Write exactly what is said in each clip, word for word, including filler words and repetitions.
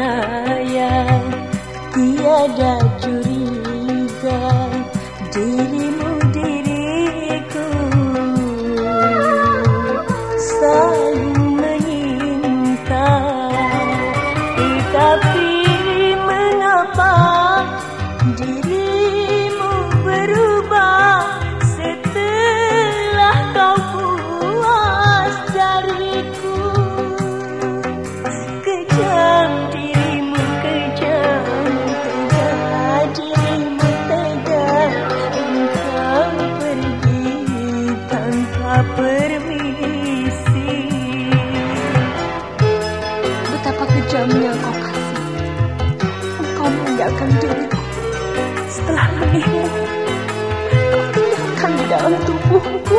percaya, tiada curiga, dirimu diriku saling menyinta. Tetapi mengapa dirimu berubah setelah kau puas dariku? Kejam dirimu, kejam, tega dirimu, tega. Engkau pergi tanpa permisi. Betapa kejamnya kau kasih. Engkau meninggalkan diriku. Setelah lebihmu, kau tinggalkan di dalam tubuhku.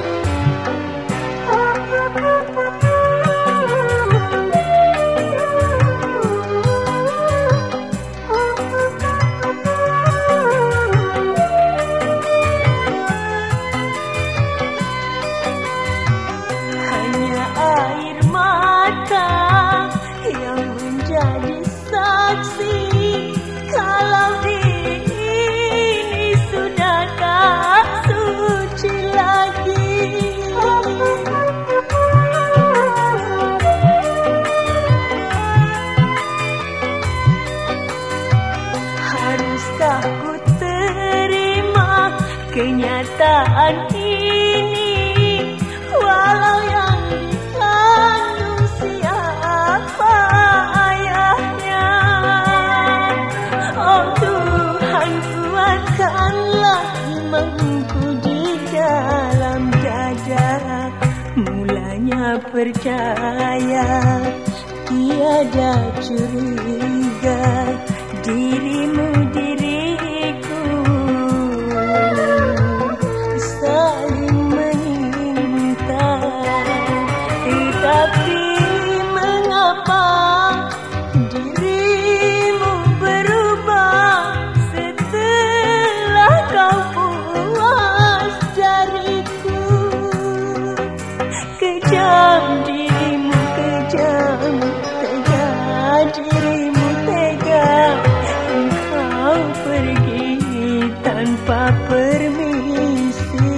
Hanya air mata yang menjadi saksi kalau ini sudah tak suci lagi. Haruskah ku terima kenyataan ini, walau yang dikandung siapa ayahnya? Oh Tuhan, kuatkanlah imanku di dalam dada. Mulanya percaya, tiada curiga, dirimu diriku saling menyinta. Tetapi mengapa dirimu berubah setelah kau puas dariku? Kejam dirimu, kejam, tega dirimu, tega. Engkau pergi tanpa permisi.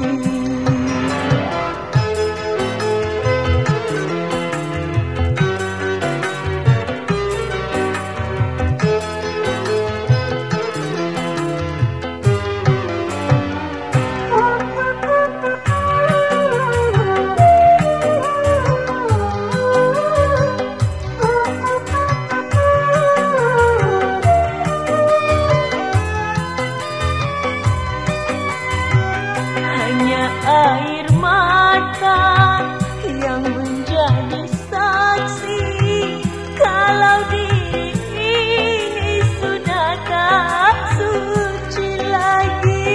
Hanya air mata yang menjadi saksi kalau diri ini sudah tak suci lagi.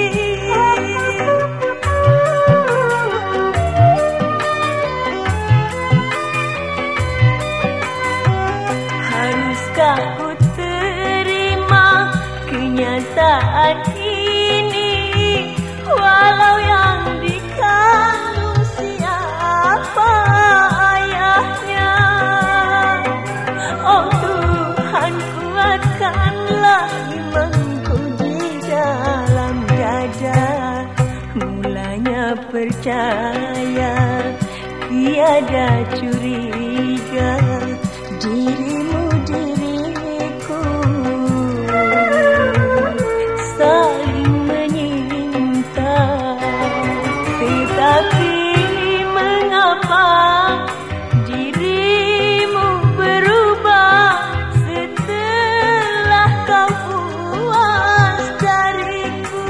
Haruskah ku terima kenyataan ini, walau yang dikandung siapa ayahnya? Oh Tuhan, kuatkanlah imanku di dalam dada. Mulanya percaya, tiada curiga, dirimu diriku saling menyinta. Tetapi mengapa dirimu berubah setelah kau puas dariku?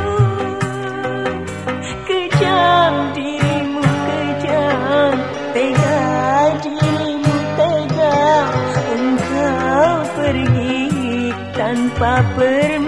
Kejam dirimu, kejam, tega dirimu, tega. Engkau pergi tanpa permisi.